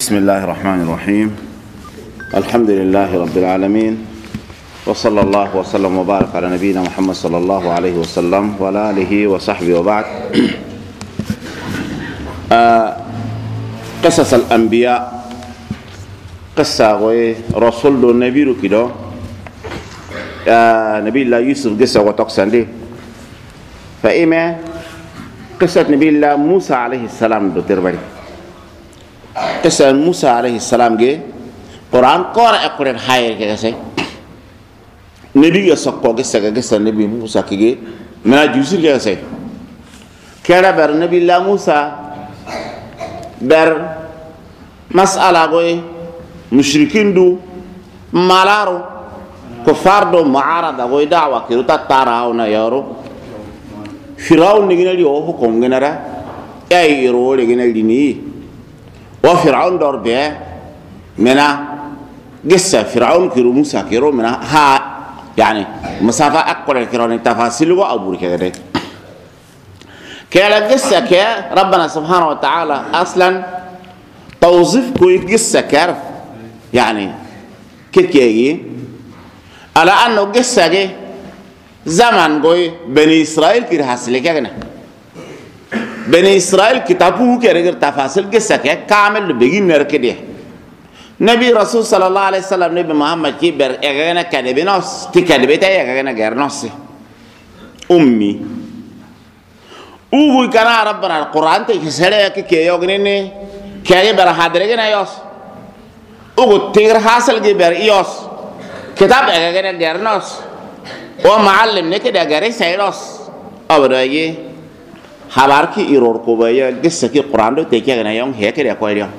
بسم الله الرحمن الرحيم. الحمد لله رب العالمين، وصلى الله وسلم وبارك على نبينا محمد صلى الله عليه وسلم وعلى آله وصحبه وبعد. قصص الأنبياء قصة رسول النبي كده نبي الله يوسف قصة وتقصن دي. فإما قصة نبي الله موسى عليه السلام دو تربري قصة موسى عليه السلام جه قرآن قارئ قرآن حير كذا سي نبي يسقط قصة نبي موسى كذا ما جوزي كذا سي كذا بر نبي الله موسى بر مسألة قوي مشركين دو مالارو كفار دو معارضة قوي دعوة كيلو تتاراونا يارو فرعون نجينا لي أوه كم جنرا أي رول نجينا لي ني وفرعون دور به منا قصة فرعون كيرو موسى كيرو منا ها يعني مسافة أكبر كيرو تفاصيل وأبور كذا كلا قصة كيا ربنا سبحانه وتعالى أصلا توظيف كوي قصة كارف يعني كيكي على أنه قصة كي زمان قوي بني إسرائيل كده حاصل كذا بني إسرائيل كتابه كده تفاصيل قصة كده كامل بيجي نركده نبي رسول صلى الله عليه وسلم نبي محمد كي بر إعلان كذب نص تكذب تاعي إعلان غير نص أمي وقول كنا ربنا القرآن تكسره كي يوغنيني كي بر حاضرين ياس وقول تير حاصل كي بر ياس كتاب إعلان غير نص ومعلم نكده غير سيراس أبراهيم حباركي إيرور كوبايا قصة كي القرآن دو تيجي أنا يوم هيك كده كويريا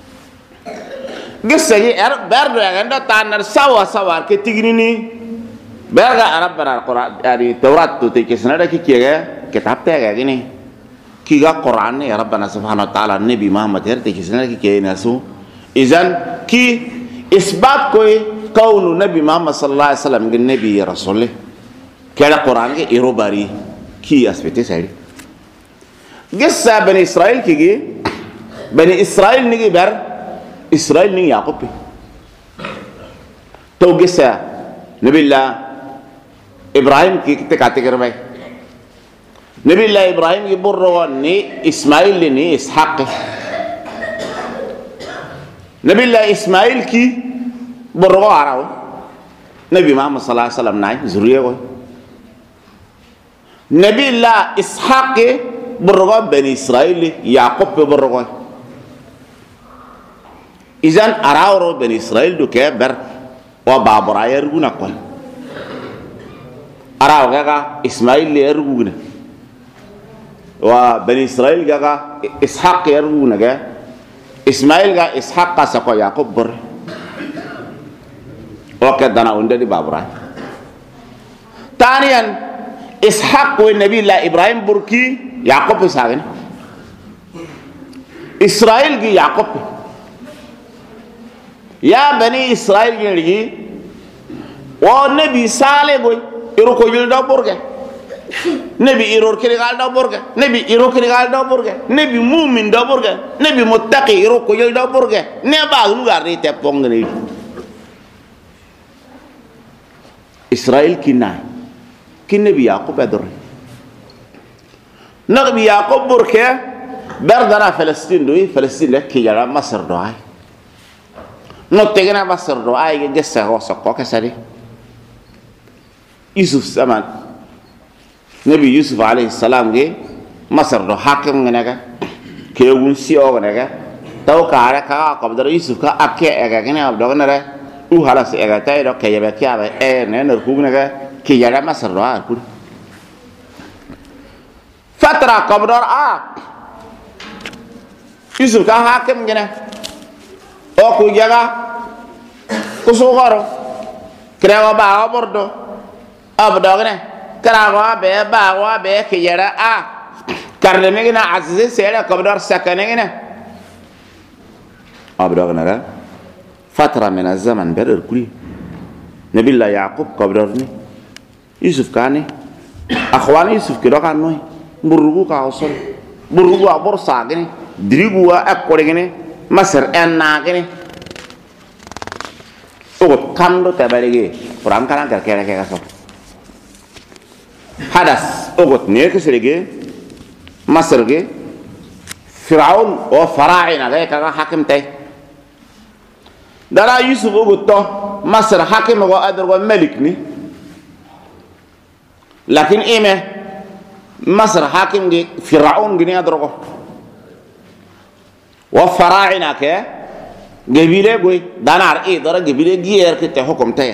قصة كي برد عندنا تانر سوا كي تيجيني برجع ربنا القرآن يعني التوراة تيجي سنة كي كيا كتاب تيجي كني كيجا القرآن يا ربنا سبحانه وتعالى النبي محمد هر تيجي سنة كي كيا ناسو إذن كي إثبات كوي كون النبي محمد صلى الله عليه وسلم النبي يا رسوله كذا القرآن كي إيروباري كي أثبتي سعيد قصة بني إسرائيل كي بني إسرائيل نيجي بر إسرائيل نيجي يعقوب تو قصة نبي الله إبراهيم كي تكاتي كرمي نبي الله إبراهيم يبرر ني إسماعيل ني إسحاق نبي الله إسماعيل كي برر عراو نبي محمد صلى الله عليه وسلم ناي زرية نبي الله إسحاق برغان بني إسرائيل يعقوب برغان إذن أراورو بني إسرائيل دو كبر وبابرا يرغونا كون أراو غاقا إسماعيل يرغونا وبني إسرائيل غاقا إسحاق يرغونا غا إسماعيل غا إسحاق ساقو يعقوب بر وكدنا وندي بابرا ثانيا إسحاق والنبي الله إبراهيم بركي يعقوب ساقن إسرائيل جي يعقوب يا بني إسرائيل جي والنبي صالح بوي إروكو يلدا برجع نبي إيرور كريغال دا برجع نبي إيرو كريغال دا برجع نبي مؤمن دا برجع نبي متقي إيروكو يلدا برجع نبا نغاري تبونغني إسرائيل كنا كنبي يعقوب أدري نبي يعقوب بركة بردنا فلسطين دوي فلسطين لك يجرا مصر دعاء نتجنا مصر دعاء جسها وسقوا كسره يوسف زمان نبي يوسف عليه السلام جه مصر دعاء حاكم غنكا كيوم سيو غنكا تو كاره كا قبضر يوسف كا أكيد أكيد أبدو غنره وهلا سأكيد تايرو كيبقى كيابه نركوب غنكا كيجرا مصر دعاء كل فترة قبرار يوسف كان حاكم جنا أو كوجاga كسوغارو كراوا باو بردو أبدوغنا كراوا باوا كيجرا كارلمينا عزيز سيرا قبرار سكنينا أبدوغنا فترة من الزمن برر كلي نبي الله يعقوب قبرارني يوسف كاني أخوان يوسف كده كانوا burugu ka osol burugu abor sagene dirigu wa akore gene masar en nagene ogot kamdo tabarege quran kana gar kere ke kaso hadas ogot ne ke serege masar ge fir'aun o fara'ina ga ka hakim tay dara yusuf ogot to masar hakim go adar go malik ni lakin ime masar hakim ge fir'aun gini adar go wa fara'ina ke gebile goy danar dara gebile gier ke te hukum tay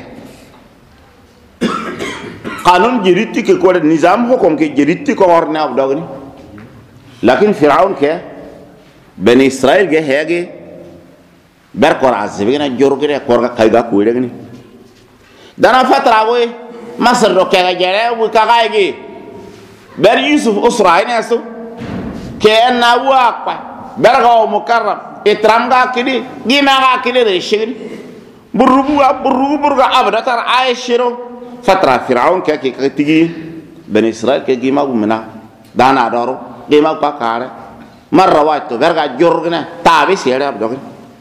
qanun jiritti ke ko nizam hukum ke jiritti ko orna abdogni lakin fir'aun ke bani israel ge hege ber ko azbina jorgire ko ga kayga ko degni dana fatra goy masar do ke ga jere wu ka ga ge ber yusuf usra ina su ke na waqpa bergaw mukarram itramga kidi gimaga kidi de shigni burga abdatar aishiro fatra fir'aun ke tigi bani israel ke gima gumna dana doro gima pakare marra waqto berga jorgna tabi sere abdogni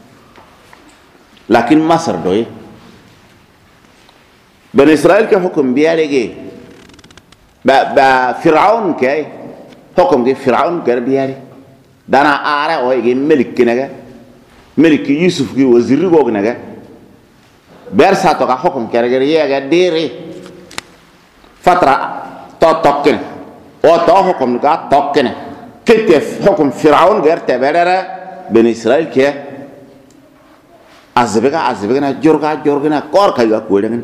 lakin masar doy bani israel ke hukum biyarege ba fir'aun ke hukum ke fir'aun ke biyare dana ara o ge melik kinaga melik yusuf gi wazir go gnaga ber sa to ka hukum kere yega dire fatra to tokken o to hukum ga tokken kete hukum fir'aun ger teberere ben israel ke azbega na jorgana kor kayga ko dengan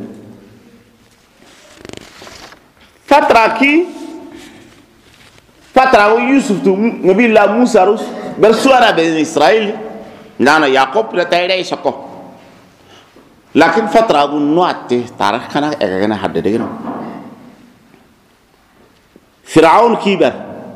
fatra yusuf tu nabi la musa rus bersuara ben israel nana yaqub la tayre shako lakin fatra gun nuatte tarikh kana egana haddade gino fir'aun kibar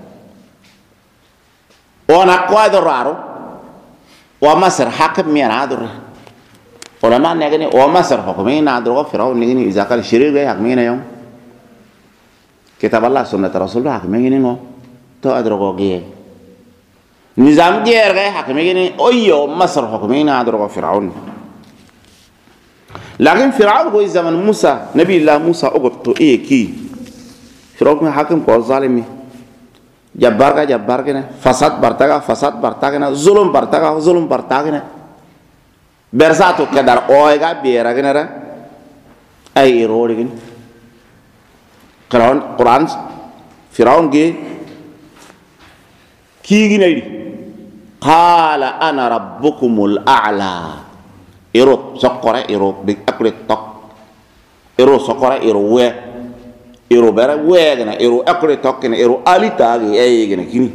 ona qadar raro wa masar hakim mina adur ona ma negani wa masar hukumina adur fir'aun negani iza kal shiriga hakmina yom kitab allah sunnat rasulullah hakmina ngo to adrogo ge nizam geer ge hakime gene oyo masar hukumina adrogo fir'aun lakin fir'aun go zaman musa nabi allah musa ogoto ki fir'aun hakim ko zalimi jabbar gene fasad bartaga zulum bartaga bersato kadar oega biera gene ra ay irori gene quran fir'aun ge kigi naydi qala ana rabbukumul a'la iro sokore iro bi akle tok iro sokore iro we iro bera we gana iro akle tok ne iro alita gi ay gana kini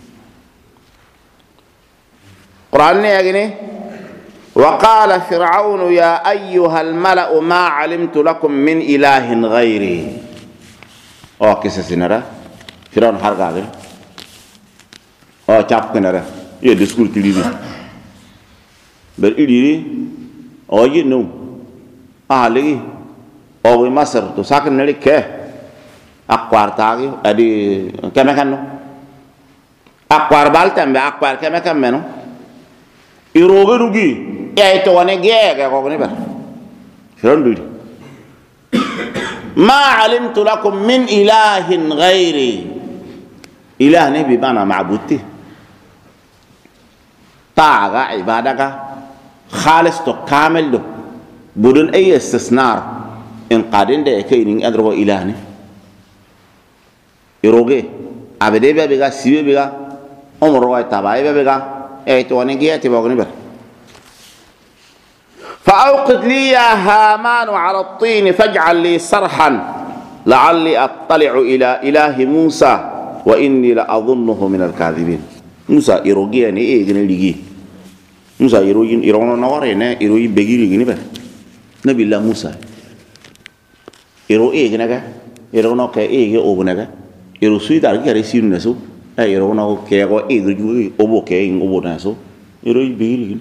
quran ne gane wa qala fir'aun ya ayyuha al mala'u ma 'alimtu lakum min ilahin ghairi o kisasinara fir'aun harga gane o chap kenara ye discours tilidi ber idiri o yinu ali o we masar to sakan nari ke akwar tagi adi kemekan no akwar baltambe akwar kemekan meno iroge rugi e to woni gege ko ni ber firandu ma alimtu lakum min ilahin ghairi ilah ne bi bana ma'budti taga ibadaka khalis to kamil do budun ay istisnar in qadin de kay ni adro ilah ne iroge abede be ga sibe be ga umro wa tabai be ga e to ne giati bogni ber فأوقد لي يا هامان على الطين فاجعل لي صرحا لعلي أطلع إلى إله موسى وإني لأظنه من الكاذبين موسى إيروجي أني إيه جن ليجي موسى إيروجين إيرونا نوارينا إيروي بيجي ليجي نبى نبي الله موسى إيرو إيه جناك إيرونا كا إيه جا أوبناك إيرو سوي دارك كاريسيون نسو إيرونا كا كا إيه جوجي أوبو كا إيه أوبو نسو إيروي بيجي ليجي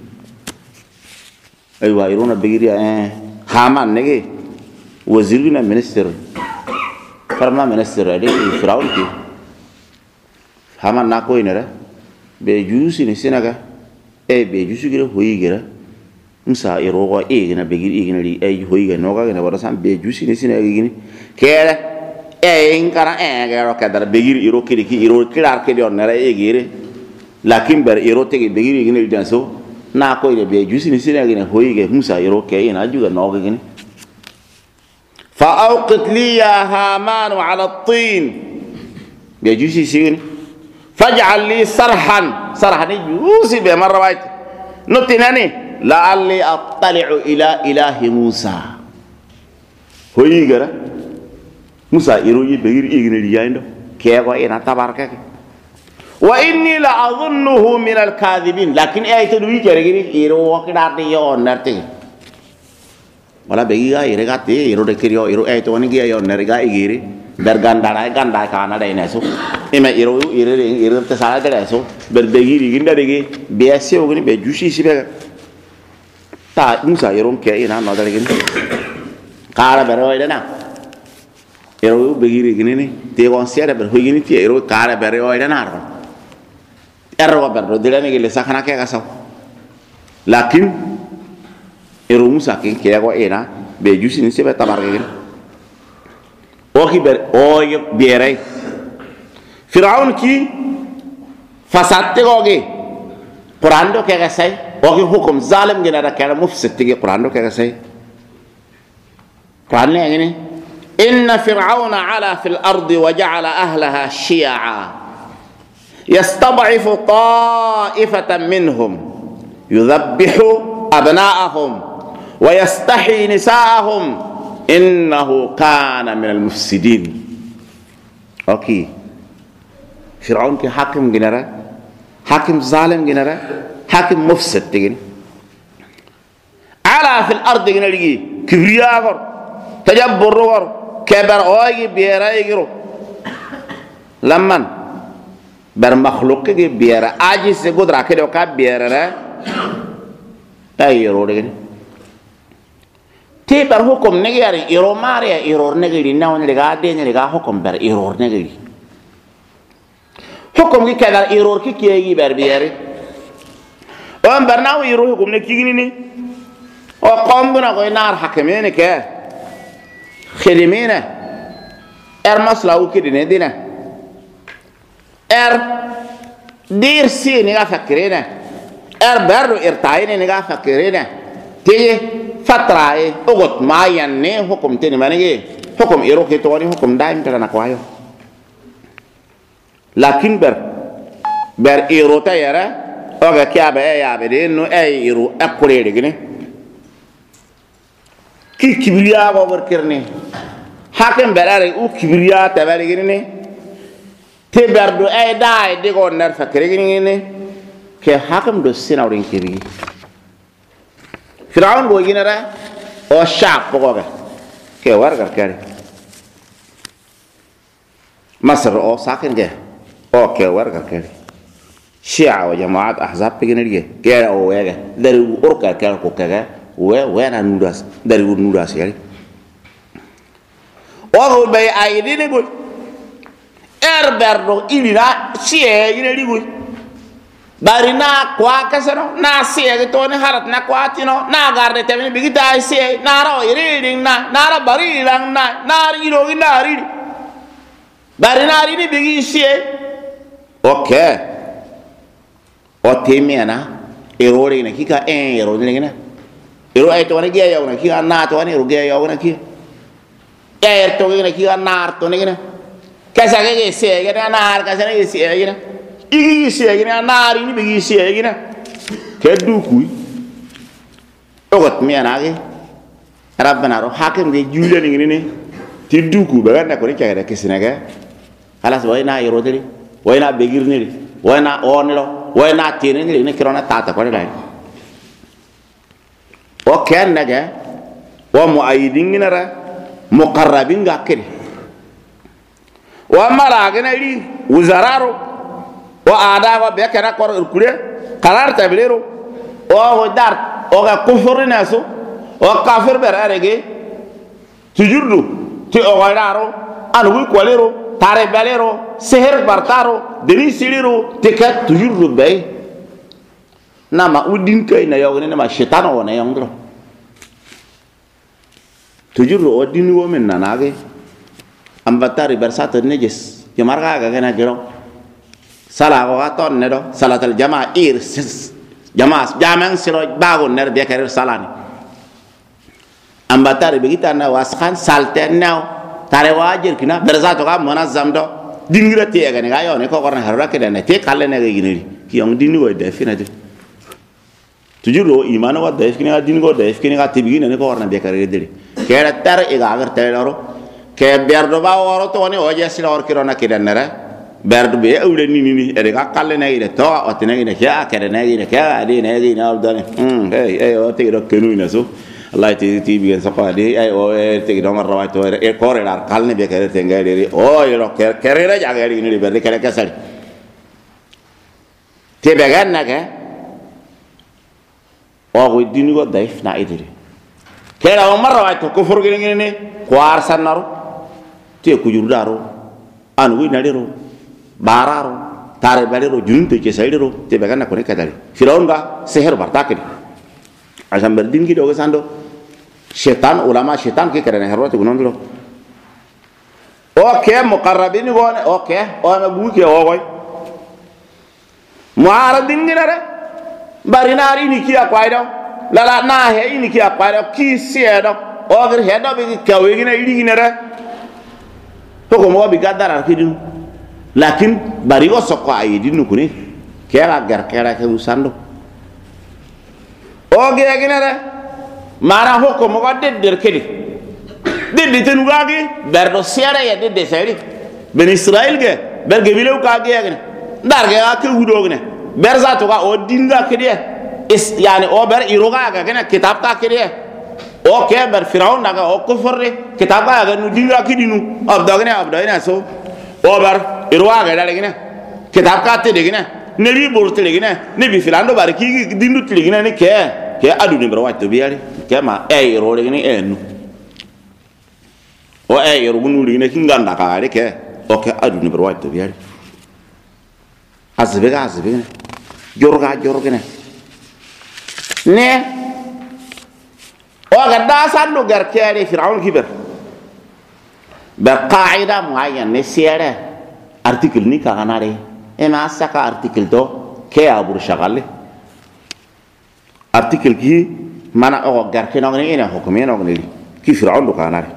أيوة إيرونا بيجي هامان نجي وزيرنا منستر فرما منستر أدي فرعون كي هامان ناكوي نرى بيجوسي نسيناك e be jusu gira hoyi gira musa iro go e gina be gina li e hoyi ga no ga gina wara sam be jusi ni sina gini kere e inkara e ga ro kadar be giri iro kiri ki iro kirar ke don nara e gire lakin ber iro te be giri gina li danso na ko ile be jusi ni sina gina hoyi ga musa iro ke ina juga no ga gini fa awqit li ya haman ala at-tin be jusi sigini faj'al li sarhan yusi be marra wait nutinani la'alli attali'u ila ilahi Musa hoyi gara Musa iro yi be iri igine yaindo ke ko ina tabarka wa inni la adhunnuhu min al-kadhibin lakin ayatu wi kere giri iro wakidar de yo narte wala be ga ire gate iro de kiriyo iro ayatu woni gi yo nerga igiri bergandara ganda kana dai neso ime iro te sala de neso berbegiri ginda de biase ogni be jushi sibe ta Musa iro ke ina no dare gini kara bero ida na iro begiri gini ni te consiera ber hoyini ti iro kara bero ida na ro erro berdo de ne gele sakana ke gasaw lakin iro Musa ke ko ina be jushi ni sibe tabar gini oki ber oy biere Firaun ki fasatte goge Qur'an do ke gasay oki hukum zalim gina da kala mufsid tigi Qur'an do ke gasay Qur'an ne ngini inna fir'auna ala fil ardi wa ja'ala ahlaha shi'a yastad'ifu ta'ifatan minhum yudhabbihu abna'ahum wa yastahi nisa'ahum innahu kana min al-mufsidin okay Fir'aun ke hakim ginara hakim zalim ginara hakim mufsid tigin ala fil ardi ginari kibriya gor tajabbur gor kebar oyi biera igiro lamman bar makhluq ke biera aji se godra ke do ka biera ra ayro degin te bar hukum negi yari iro maria iro negi na woni ga de ni ga hukum bar iro negi hukum ki kadar iro ki kiyegi bar biere on bar na iro hukum ne kigini ni o qambuna ko nar hakemene ke khidimina maslau ki dine dina dir si ni ga fakirina barru irtaine ni ga fakirina te fatrae ogot mayan ne hukum tini manege hukum iro ke to ni hukum daim tana kwayo lakin ber iro ta yara oga kyabe ya be de no iro akure de gine ki kibriya go berkirni hakem berare u kibriya ta bari gine te berdo dai de go nar fakire gine ke hakem do sinawrin kiri Firaun go ginara o shaq pogoga ke wargar kare Masr o sakin ge o ke wargar kare Shia wa jamaat ahzab piginariye ke o wega dari urka kare ko kaga we na nudas dari nudas yari o go bay ayidini go berdo ilina sie ginari go bari na kwa kasano na siya to ni harat na kwa tino na garde temni bigita siya na ro reading na ra bari lang na ri no na ri bari na ri ni bigi siya okay o temi ana errore ne kika errore ne na ero ay to ne ge ya na kika na to ne ro ge ya na kika to ne kika na to ne na kasa ge siya ge na kasa ne siya ge na igi siegina nari ni bigi siegina keddu kuy ogot mi anage rabbana ro hakem de juule ni ni ti duku ba ganda ko ni kagada kisinaga halas wayna yorodiri wayna begirni wayna onelo wayna tini ni kirona tata ko dai o ken naga wa muaidin nara muqarrabin gakiri wa malagana ri wuzararo wa ada wa be kana kor kure kalar tablero o dar o ga kufur naso o kafir berarege tujurdu ti o gararo anu ko lero tare balero seher bartaro deni siliro te ka tujurdu be nama udin kai na yogni nama shaitan o na yongro tujuru o dini wo men nanage ambatari bersatu nejes kemarga ga gena gero sala ko aton ne do salatul jama jamang siro bago ner be karir salani ambatari begita na waskan salte naw tare wajir kina bersatu ka munazzam do dingira te ga ne ga yo ne ko korna harra ke ne te kalle ne ga giniri ki yong dini wo de finati tujuro imana wa de fini ga dini go de fini ga tibi ne ko korna be karir diri kera tar e ga agar te loro ke berdo ba woro to ne o jesi lor kirona kidanere berdo be awle ni e ga kalle ne ide to o tene ne ya kere ne ide ka adi ne ide na dane hey o te do kenu ina so allah ti bi so pa di ay o te do marra wa to e kore dar kalne be kere te ngari o yo kere ra ja gari ni be kere kasari te be ganna ke o go dini go daif na idiri kera o marra wa to ko forgene ne ko ar sanaro te ku jurdaro an wi nadiro bararo tare balero junto ke saidero te bagana ko ne kadari fironga seher bartakini asam berdin ki dogo sando setan ulama setan ke karena harwati gunondro oke muqarrabin gone oke o na buke o goy muaradin ginare barinari ni ki akwaido lala na he ni ki akwaido ki siedo o gir hedo be kawe gina idi ginare to ko mo bi gadara kidin lakin bari o sokko ayidi nukuni kera gar kera ke usando o ge ginere mara hokko mo gadde der kedi diddi ten gagi berdo sere ya didde seri ben israel ge berge bilew ka ge gne dar ge ka wudo gne berza to ga o dinga kedi is yani o ber iroga ga gne kitab ta kedi o ke ber firaun daga o kufurre kitab ga nu dinga kedi nu abda gne so o ber irwa ga dale gina kitab ka te de gina ne bi bor te gina ne bi filando bar ki dindu te gina ne ke adu ne bro watto biari ke ma e ro de gina enu o e ro gunu gina ki nganda ka re ke o ke adu ne bro watto biari azbe gina jorga gina ne o ga da sanno gar kere firaun kiber ba qaida muayyan ne siara article ni ka ganare e ma saka article do ke abur shagalle article ki mana o garke no ne ina hukumi no ne ki fir'aun do ganare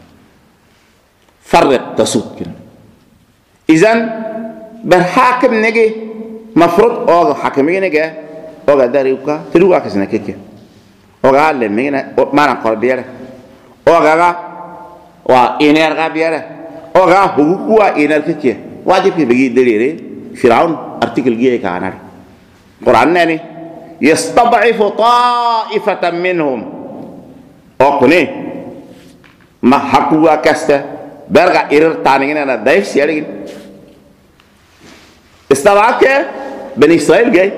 farq tasuk idan bar hakim nege mafrud o hakimi nege o ga dariuka tiruka kasna keke o ga le mena mana korbiere o ga wa iner ga biere o ga hukuwa iner keke wajib ki bagi delire fir'aun artikel giye ka anar quran ne yastad'ifu ta'ifatan minhum okune ma hakuwa kasta berga irir taningina na daif siarigin istawake ben israel gay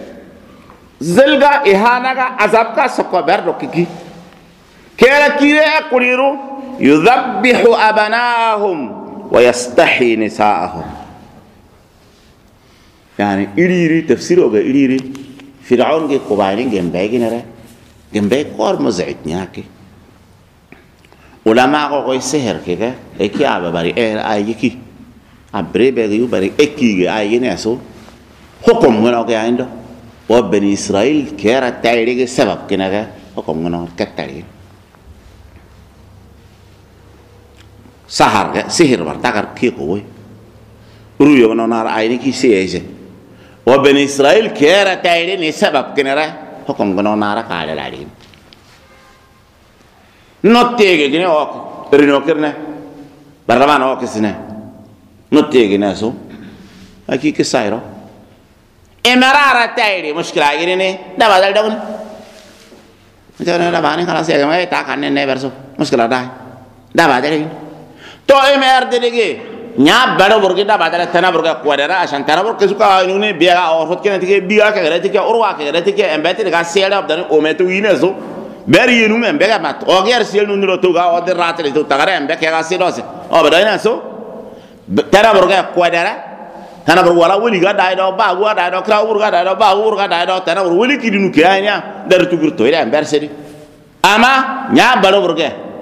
zilga ihanaga azabka sokko berdo kiki kera kire kuriru yudhabbihu abanahum ويستحي نساءهم يعني إليري تفسيره إليري فرعون كي قبائلين جنبي نرى جنبي كور مزعج نياكي ulama ko koy seher ke ke e ki aba bari e ay yiki abre be yu bari e ki ge ay ne so hukum ngono ke ando wa bani israil kera tayri ge sabab kina ga hukum ngono kattari sahar ga sihir war takar ki ko woy ru yo no nar ay ni ki seyese wa bani israil kera tayri ni sabab kina ra hukum ngono nar ka ala lari nottege gine o rino kirne barabana o kisne nottege naso aki kisairo emarara tayri mushkila gine da badal dawun jana da bani kala se ga ta kanne ne verso mushkila da badal to emer delege nya bado burgi da badal tana burga kwadara asan tana burga suka nune biya o hot kene tike biya ka gare tike urwa ka gare tike embete ga sela abdan o metu ineso beri yenu men bega mat o ger siel nu ndo toga o de ratere to tagare embe ke ga silose o bada ina so tara burga kwadara tana bor wala wuli ga dai do ba go dai do kra ur ga dai do ba ur ga dai do tana bor wuli ki dinu ke anya dar tu gurto ila ambersedi ama nya balo bor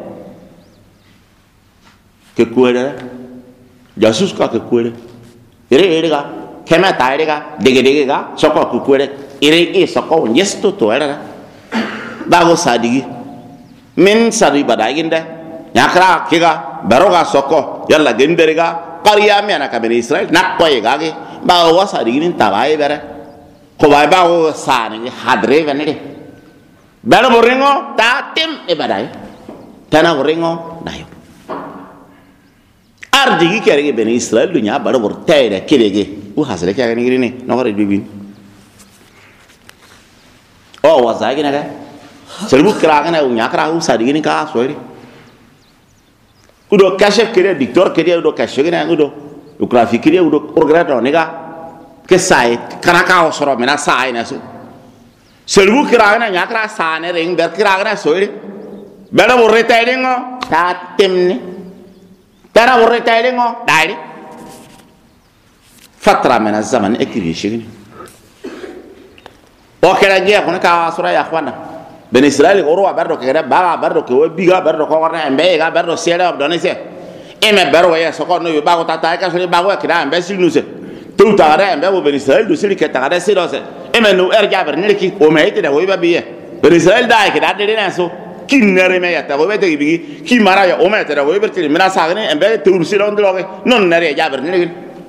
ke kuere jasus ka ke kuere ere ga kema taire ga dege ga soko ku kuere ere soko nyesto to era ba go sadigi min sadi badaginde nyakra kiga baroga soko yalla genderiga qariya mi ana kabeni Israel nak koy gage ba wa sadi nin tabaye bere ko ba o sani hadre venere bero boringo ta tim e badai tana boringo dayo ardi kere ge beni Israel dunya baro bor tayre kelege u hasre kya ni ni no gore bibin o wa zagi naga selbu kra kana u nyakra u sadi ni ka soiri udo kashef kere dictor kere udo kashef kere udo graphic kere udo orgrado nega ke sai kana ka osoro mena sai na su selbu kra kana nyakra sane ring ber kra kana soiri bero bor tayre ngo ta temni tara borre tayre ngo dairi fatra min az-zaman ekri shigni o kera je ko ka sura ya khwana ben Israel oro bardo ke ba bardo ke biga bardo ko warna embe ga bardo sere of donese e me bero ya so ko no ba ko tata ka so ba ko kira embe silnuse tu tare embe bo ben Israel do sili ke tare silose e me no erja ber ne ki o me ite da wo ba biye ben Israel dai ke da de na so kinnere me ya ta go bete bigi ki mara ya o me te da go berti mina sagne embe tu silo ndroge non nare ja ber ne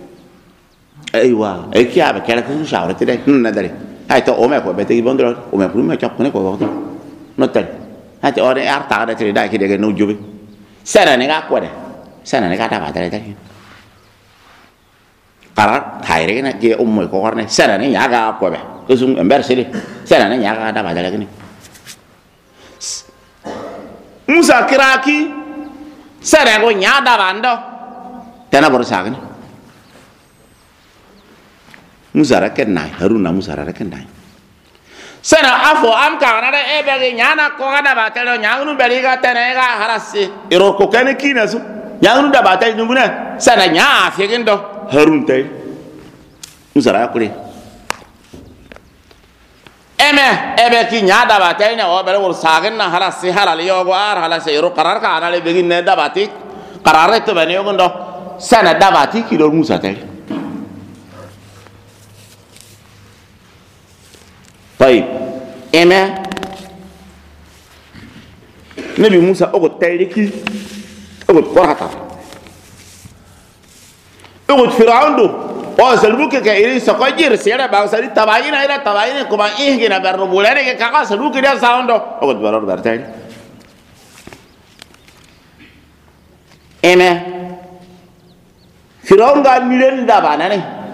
aywa e chiave che la cosa sciaure te non dare hai to o me ko bete bondro o me prima chop ne ko no te hai to ore arta da te dai che de no jubi sera ne ga kwade sera ne ga ta ba dare dai kara thaire ne ke ummo ko warne sera ne ya ga ko be ko sum ember sele sera ne ya ga da ba dare ne Musa kiraki sera go nya da bando tena bor sagne Musa rakenai Haruna Musa rakenai sana afo am ka na e be nyana ko ga ba telo nyangunu be ga tene ga harasi iro ko kene kinasu nyangunu da ba telo nguna sana nya afi gendo Harun tay Musa rakuri ebe ki nya da ba telo o be wor sagen na harasi halali yo go ar halasi iro qarar ka ana le be ne da batik qarar to be ne yo gondo sana da batik ki do Musa tay طيب اما نبي موسى اقعد تايركي اقعد قرحتا اقعد فرعون دو وسلوك كايري سقاجير سيرا باوسالي تباين الى تباين كما ايهنا بربولاني كاكا سلوك ده ساوندو اقعد برور برتاي اما فرعون قال ميلين داباناني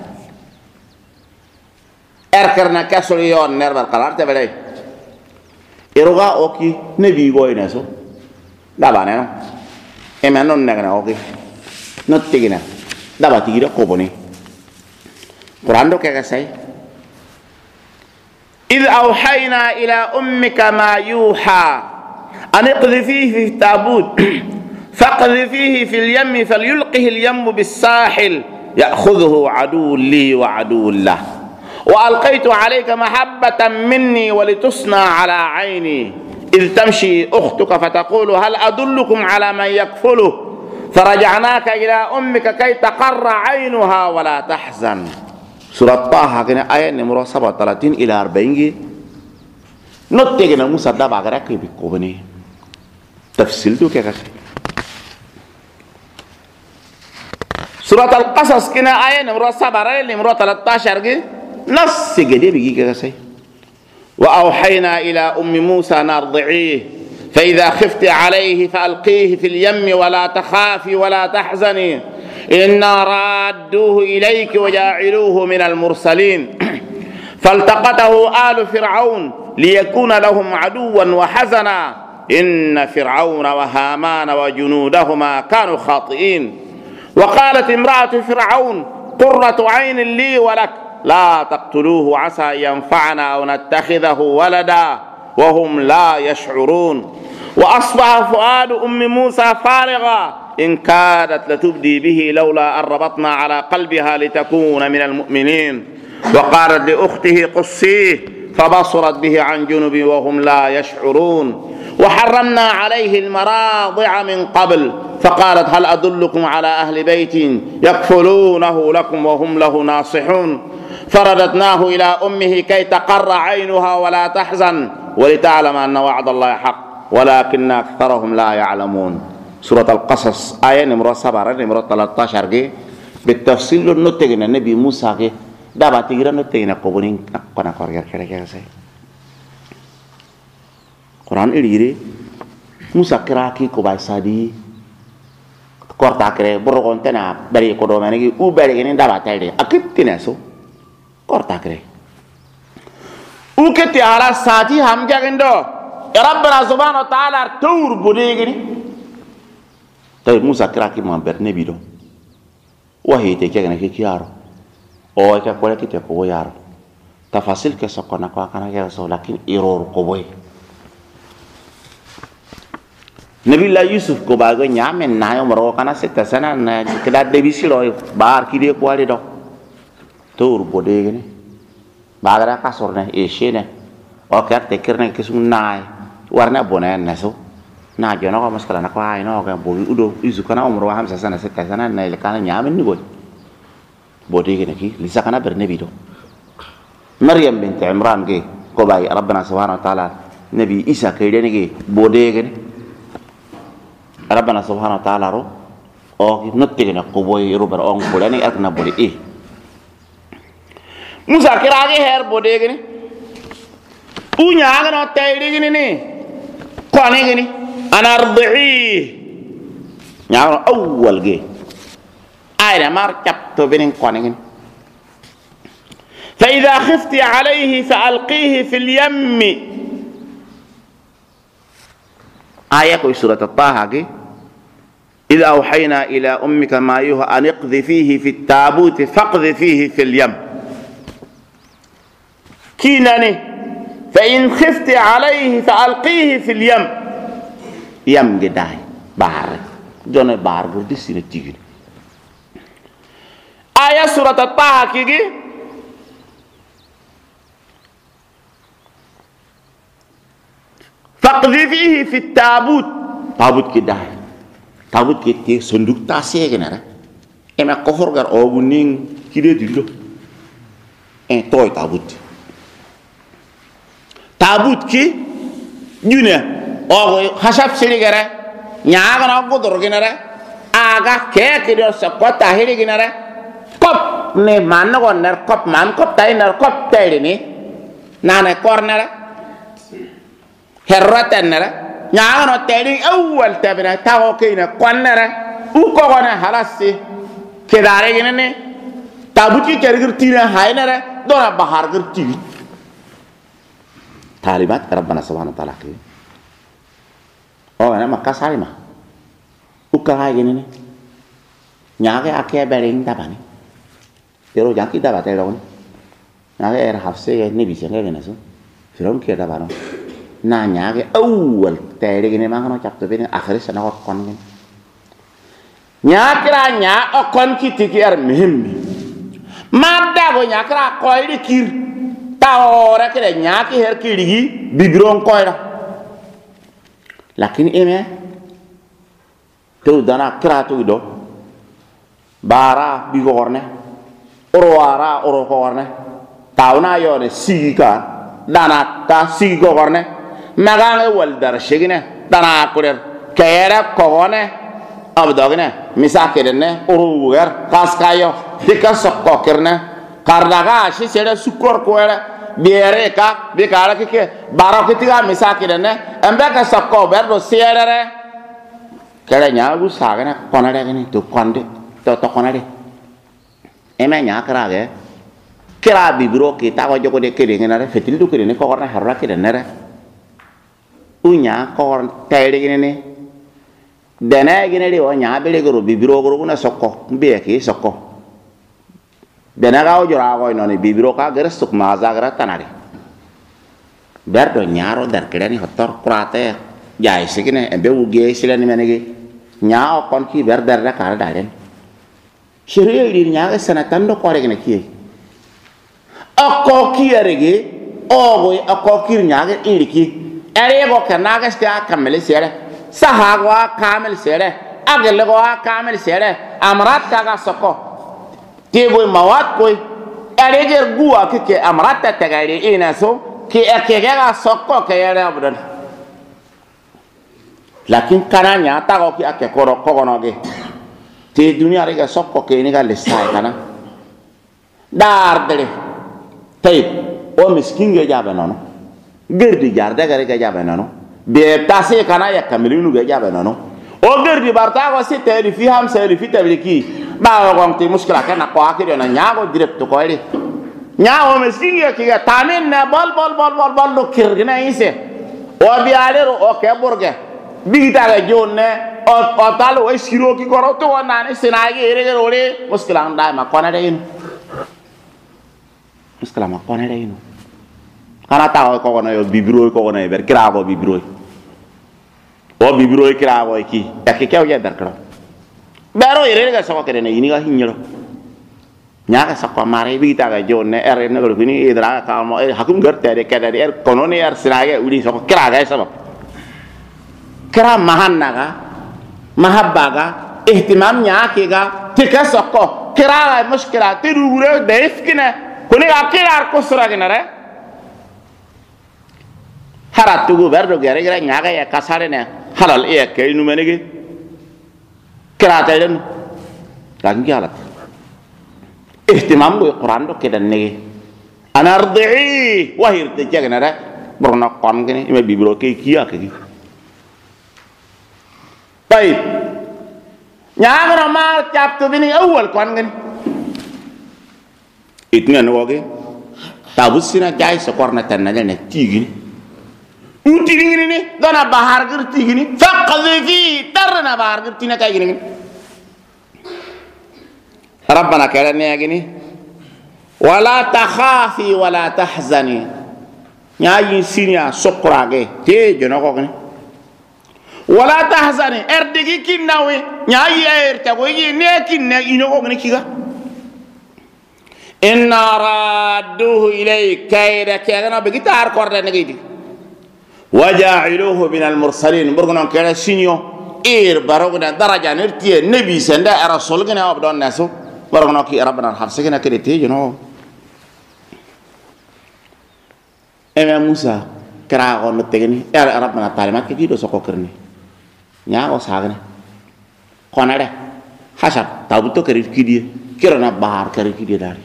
erkerna kasol yon nerbal qarar te belay eroga oki nebi goyna so dabane no ema non nagna oki not tigina dabati gira ko boni qur'an do ke say id awhayna ila ummika ma yuha an iqdhifihi fi tabut faqdhifihi fi al-yam falyulqihi al-yam bis-sahil ya'khudhuhu aduwwun li wa aduwwun lahu وألقيت عليك محبة مني ولتصنع على عيني إذ تمشي أختك فتقول هل أدلكم على من يكفله فرجعناك إلى أمك كي تقر عينها ولا تحزن سورة طه كنا آية نمرة 37 إلى 40 نتجنا موسى دابا غيرك بكوبني تفصيل تو كذا سورة القصص كنا آية نمرة 7 نمرة 13 نص جديد بيجي كذا شيء وأوحينا إلى أم موسى أن أرضعيه فإذا خفت عليه فألقيه في اليم ولا تخافي ولا تحزني إنا رادوه إليك وجاعلوه من المرسلين فالتقطه آل فرعون ليكون لهم عدوا وحزنا إن فرعون وهامان وجنودهما كانوا خاطئين وقالت امرأة فرعون قرة عين لي ولك لا تقتلوه عسى ينفعنا أو نتخذه ولدا وهم لا يشعرون وأصبح فؤاد أم موسى فارغا إن كادت لتبدي به لولا أن ربطنا على قلبها لتكون من المؤمنين وقالت لأخته قصيه فبصرت به عن جنب وهم لا يشعرون وحرمنا عليه المراضع من قبل فقالت هل أدلكم على أهل بيت يكفلونه لكم وهم له ناصحون فرددناه إلى أمه كي تقر عينها ولا تحزن ولتعلم أن وعد الله حق ولكن أكثرهم لا يعلمون. سورة القصص آية نمرة 7 نمرة 13 بالتفصيل نتجنا النبي موسى دابا تيجي نتجنا قبولين كنا كورير كذا سي Quran iri Musa kiraki ko bay sadi korta kere boro kontena bari ko do menegi u bari gene daba tayde akip tineso korta kere u keti ala sati ham jagendo rabbana subhanahu wa ta'ala tour bodegini tay Musa kiraki mo berne bido wahi te kegene ke kiaro o ka ko ke te ko yaro tafasil ke sokona ko kana ke so lakin iror ko boy Nabiullah Yusuf ko bago nyamen nayo maro kana setta sana na keda debi silo bar kide ko ale do tour bode gene bagara kasorne e shene o ka te kirne kisum nay warna bonen naso na jono ko maskala na ko ay no ka bo udo isu kana umro hamsa sana setta sana na le kana nyamen ni boy bode gene ki lisa kana berne bido Maryam bint Imran ge ko bay rabbana subhanahu wa ta'ala nabi Isa kayde ni ge bode gene Rabbana subhanahu wa ta'ala ro o nottigina ko boy rubar on ko lani akna bodi e Musa kirage her bode gini unya ngano tayri gini ni kone gini anardi nyaaro awwal ge ayna mar capto benin kone gini fa idha khifti alayhi fa alqihi fil yamm aya ko surat at-taha ge إذا أوحينا إلى أمك ما يوحى أن اقذفيه في التابوت فاقذفيه في اليم كيناني فإن خفت عليه فألقيه في اليم يم جداي بحر جون بحر قردي سنة تيجي آية سورة الطه كيجي فاقذفيه في التابوت تابوت كداي tabut kete sonduk tase genara ema ko horgar o buning kide dillo en toy tabut ki june o hasab seri gara nyaaga na godor genara aga ke do sakota hiri genara kop ne man ko ner kop man kop tay ner kop tay ni nana corner herrata nara nyaa no tedi awwal tabina tawo kina konnere u ko gona halasi kedare gine tabuti kergir tina haynere dona bahar gerti talimat rabbana subhanahu wa ta'ala ki o ana makka salima u ka hay gine nyaa ke akya bering tabani pero jaki dabate lon nyaa er hafse ne bise ngene so firon ke dabano na nyaage awwal tayre gene mangano capto bene akhir sana ko kon gene nyakra nya o kon kiti ki ar mihimmi madda go nyakra koyri kir tawora kire nyaki her kirigi bibron koyra lakin eme to dana kra to do bara bi gorne orwara oro gorne tawna yone siga dana ta sigo gorne magange wal dar shigine dana kurer kayera kogone abdogine misakirne uruwer kaskayo dikasokko kirne kardaga shi sere sukor koere biere ka bikara kike baro kitiga misakirne embeka sokko berdo sierere kere nyagu sagane konare gini to konde to konare eme nyakrage kira bibro kita ko jogo de kede ngene fetil du kede ne ko warna harra kede nere unya ko tayde gene ne dana gene de o nya bele goro bibro goro na sokko mbe ke sokko dana ga o jora ko no ne bibro ka gere suk ma za gara tanare berdo nyaro dar kede ni hotor kurate jay sigine embe uge silani menege nya kon ki berder da kala dalen shiri ri nya ga sanatan do kore gene ki akko ki arege ogo akko ki nya ga iriki ere go kana ga sta kamel sere sahagwa kamel sere agel go kamel sere amrat ka ga soko te go mawat ko ere ger guwa ke amrat ta tagari ina so ki ake ga soko ke ere abdan lakin kananya ta ko ki ake koro kogonoge te dunia rega sokko ke ni ga lesai kana dar dele tay o miskin ge jabe nono gerdi jarda ga rega jabe nono be tase kana ya kamilinu ge jabe nono o gerdi barta ko se te fi ham se fi tabliki ba ko te muskila kana ko akire na nyago direct ko ere nyawo miskin ge ki ga tamin na bol lo kirgina ise o biare o ke burge bigita ga jonne o talo o siro ki goro to nane sinagi ere ore muskila nda ma kona de in muskila ma kona de in kana ta ko kono yo bibiro ko kono ber kravo bibiro o bibiro kravo ki e ke ya dar kro bero ere ga so ko ne ini ga hinyoro nyaga sakko mare bigita ga jonne ere ne go ni idra ka mo hakum garte de kada de kono ne ar sinagi uri so kra ga sabab kira mahannaga mahabbaga ihtimamnya kega tika sokko kira muskila tirugure defkina kuni akira ko suraginare haratu go berdo gere gere nyaga ya kasare ne halal e ke nu menege kira tayden dangi halat ihtimam go qur'an do kedan nege anardi wahir te jagnare borno kon gene me bibro ke kiya ke طيب نعمر ما جابتو بني أول كون غني إتنين وجه تابوسنا جاي سكورنا تنالنا تيجي وتيجي ني دنا بحر غير تيجي فقد في ترنا بحر غير تينا كاي غني ربنا كلامنا يا غني ولا تخافي ولا تحزني نيا سينيا سكراغي تي جنو غني wala tahzani erdigi kinnawe nyaayi erte go yi ne kinne ino ko ngene kiga inna radduhu ilayka kayda kagana be gitar korda ne gidi waja'iluhu min al-mursalin burgonon kala sinyo barogna daraja nertiye nabi senda rasul gina abdon naso burgono ki rabbana hafsagina kede te jono eme musa kra on tegni rabbana talimat ki do soko kerni nya o sagne konare hasab tabuto keri kidie kirana bahar keri kidie dari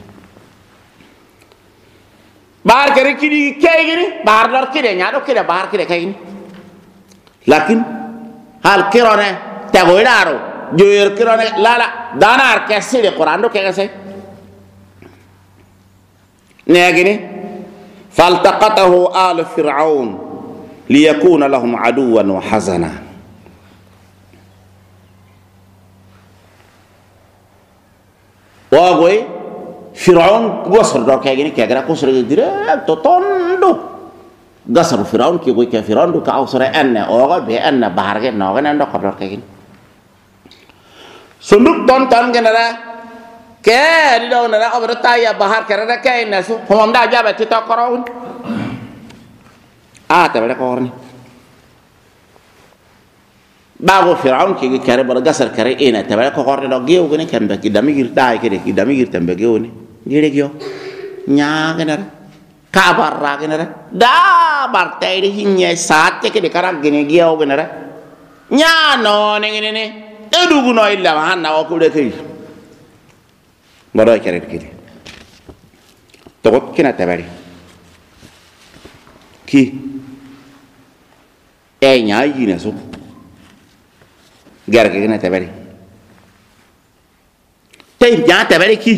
bahar keri kidie kaygini bahar dor kide nya do kide bahar kide kaygini lakin hal kirane tagoidaro joyer kirane lala danar keside qur'an do kegase negini faltaqatahu al fir'aun liyakuna lahum aduwan wa hazana wagoy fir'aun gosor do kay gini kagra ko sore dire to tondo gasar fir'aun ki goy ka fir'aun do ka awsore enne o go be enne barge no gane ndo ko do kay gini sunduk ton tan genara ke di do na o ta ya bahar kare da kay nasu homam da jabe ti to korawun ta bele ko orni bago fir'aun ki kare bar gasar kare ina tabale ko korne do geew gene kambe ki damigir daay kede ki damigir tambe geewni gere gyo nyaagenar ka barra genara da bar tayde hinye saatte kede karam gene geew genara nyaano ne ngene ne edugu no illa hanna o ko de kay baro kare kede to ko kina tabari ki nyaayi ne so gar ke gene tabari tay ja tabari ki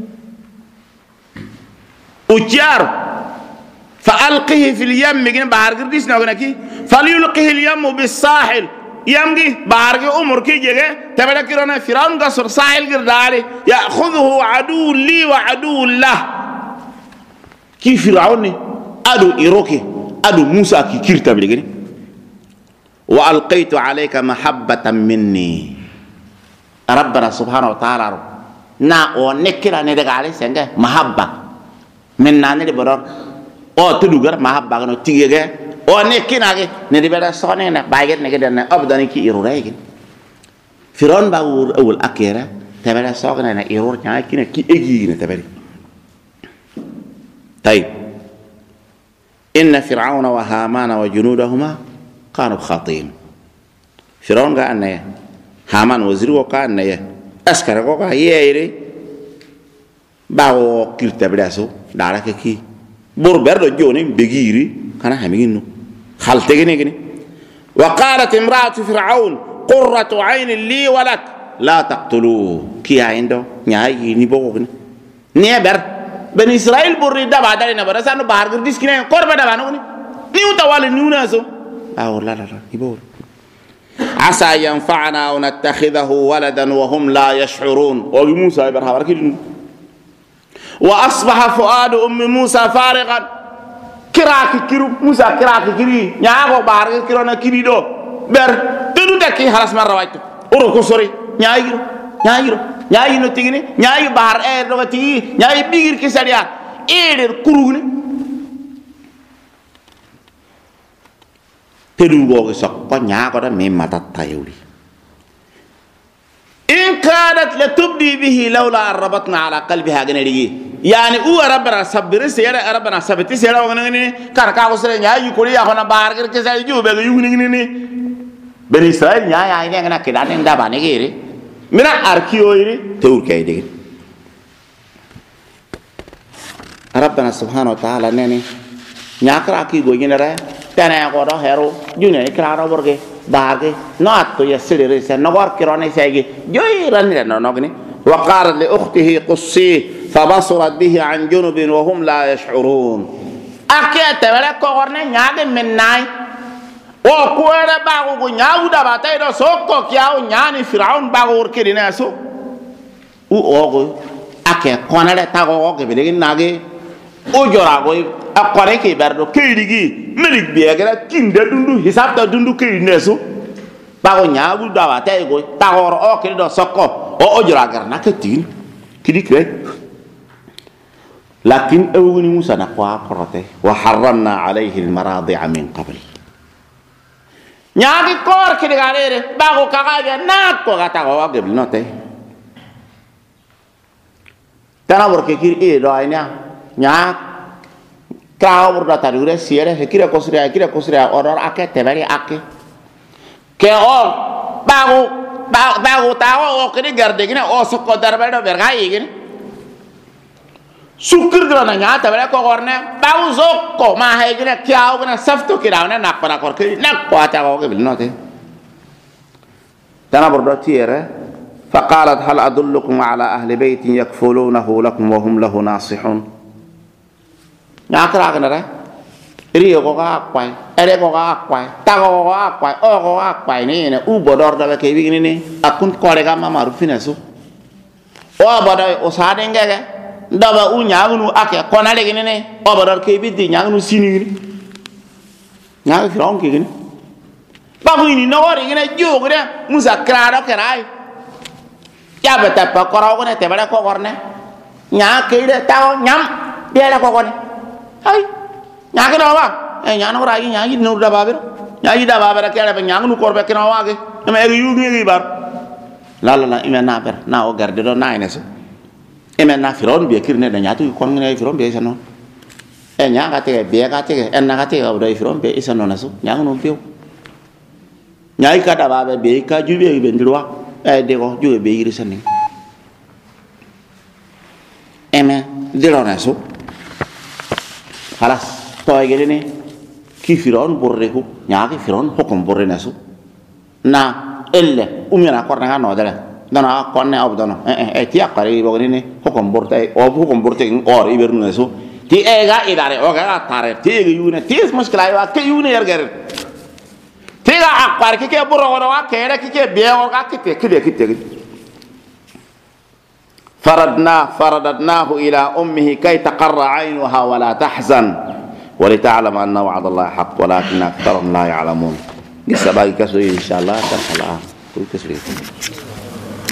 ujar fa alqihi fil yam gene bahar girdis na gona ki falyulqihi al yam bis sahil yamgi bahar ge umur ki jege tabara kirona firaun gasur sahil girdari ya'khudhuhu adu li wa adu lah ki firaun ni adu iroke adu musa ki kirta bi gene wa alqaytu alayka mahabbatan minni rabbana subhanahu wa ta'ala na o nekira ne daga ale senga mahabba minna ne de boror o tudugar mahabba no tigege o nekina ge ne de beda sone na baget ne ge den abdani ki irurayge firon ba wul akira tabela sogna na irur nya kina ki egi ne tabeli طيب إن فرعون وهامان وجنودهما كانوا خاطئين فرعون قال أن هامان وزيره قال أن أسكر قال ييري باو كيرتا بلاسو دارك كي بربر جوني بغيري كان همينو خالتيني كني وقالت امرأة فرعون قرة عين لي ولك لا تقتلوه كي عنده نياي ني بوكو نيبر بني إسرائيل بري دابا دارينا برا سانو بحر كرديس كنا كوربا دابا نقولي نيو توالي نيو ناسو لا يبور عسى ينفعنا ونتخذه ولدا وهم لا يشعرون وابي موسى يبرها بركي وأصبح فؤاد أم موسى فارغا كراكي كيرو موسى كراكي كيري نياغو بحر كيرونا كيري دو بر تدو تكي خلاص مرة وايتو أورو كسوري ñaayi no tigini ñaayi bahar do tigi ñaayi bigir ki sadia kurugni tedu go so ko ñaago da me mata tayuli in kadat la tubdi bihi lawla rabatna ala qalbiha ganari yani u rabbana sabir sera rabbana sabiti sera ngani kar ka ko sere ñaayi ko ya khona bahar ki sadia jube ga yugni ni ben israel ñaaya ay ngana kidane ndaba ne gere mina arkiyoyri tewur kay degen rabbana subhanahu wa ta'ala nene nyakra ki go nyinara tana ko do hero june kraro borge baage no atto yasire se no gor kirone segi joy ranire no nogni wa qala li ukhtihi qussi fabasurat bihi an junubin wa hum la yash'urun akete wala ko gorne nyaade minnay o kuere bago go nyaawu da batay do sokko kiaw nyaani fir'aun bago wor kedina so u ogo ake konale tago o ke bele nage o jora go akore ke berdo keydigi melik biegara kinde dundu hisabta dundu keyne so bago nyaawu da batay go tagor o ke do sokko o jora gar nakatin kidi kre lakin awuni musa na kwa korote wa harramna alayhi almaradi'a min qabl ñaagi koor ki diga leere bago kagaga naat ko gata ko wage note tana borke kir do aynya ñaak kraw bur data dure siere he kira kosria oror ake tebari ake ke or bago tawo o kiri garde gina o sokko darbe do berga yigin sukir grana nyata bele ko gorne bawu zokko ma hay gina kiaw gina safto kirawna nakora kor ki nakko ata ko bil note tana bordo tiere faqalat hal adullukum ala ahli baytin yakfulunahu lakum wa hum lahu nasihun nyakra gana re riyo ko ga kwai ere ko ga kwai ta ko ga kwai o ko ga kwai ni ne u bodor da ke bi ni akun kore ga mama rufina su o bodo o sade ngege daba u ñaagunu ake konale gini ne obadar ke biddi ñaagunu sini gini ñaag firon ke gini babu ini nogori gini jogu de musa krado kerai ya beta pa koro gone te bala ko gorne ñaag ke de taw ñam bela ko gone ay ñaag no wa e ñano ra yi ñaagi no da babere ñaagi da babere ke ala ñaagunu korbe ke no waage ma e yu ngi bar la imena ber na o garde do na ine so emena firon be kirne da nyatu kon ngene firon be sano e nyaga te be ga te en na ga te o do firon be isano naso nyaga no piu nyai ka da ba be ka jube be ndirwa e de ko jube be yiri sani eme dilo naso halas to e gele ne ki firon borre ko nyaga firon hokom borre naso na elle umina korna ga no dala dana konne abdana ti akari bogini hukum borte o hukum borte or ibernu so ti ega idare o ga tare ti yune ti muskila wa ke yune yerger ti ga akar ke boro wa kere ke be o ga kite faradnahu ila ummihi kay taqarra aynuha wa la tahzan wa li ta'lam anna wa'da Allah haqq walakin aktharuhum la ya'lamun قصة باقي كسو إن شاء الله تنحل كل كسر